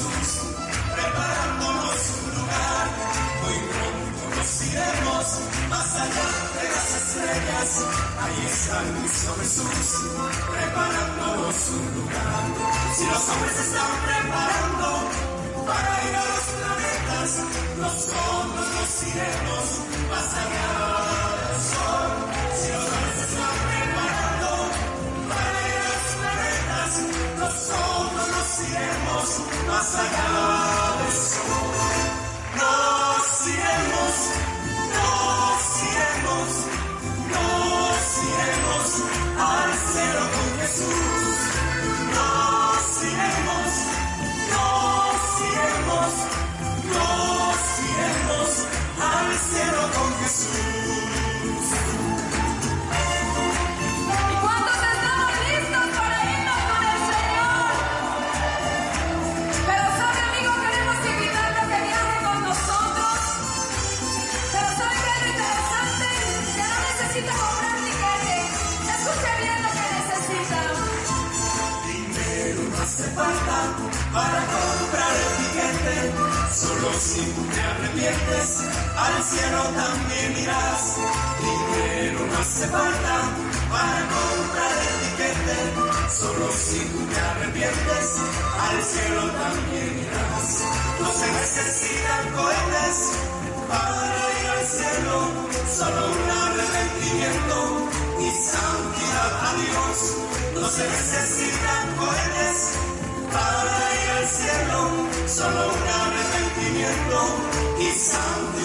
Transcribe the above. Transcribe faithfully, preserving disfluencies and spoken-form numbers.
Jesús, preparándonos un lugar. Muy pronto nos iremos más allá de las estrellas. Ahí está Cristo Jesús, preparándonos un lugar. Si los hombres se están preparando para ir a los planetas, nosotros nos iremos más allá del sol. Si los hombres se están preparando para ir a los planetas, nosotros nos iremos más allá del sol. Nos iremos, nos iremos, nos iremos al cielo con Jesús. Nos iremos, nos iremos, nos iremos al cielo con Jesús. ¿Y cuántos estamos listos para irnos con el Señor? Pero sabe, amigo, queremos invitarlo a que viaje con nosotros. Pero sabe que es lo interesante, que no necesita comprar tiquete. Escuche bien lo que necesita. Dinero no hace falta para comprar el tiquete. Solo si tú te arrepientes, al cielo también irás. Dinero no hace falta para comprar el tiquete. Solo si tú te arrepientes, al cielo también irás. No se necesitan cohetes para ir al cielo, solo un arrepentimiento y santidad a Dios. No se necesitan cohetes para ir al cielo, solo un arrepentimiento y santidad.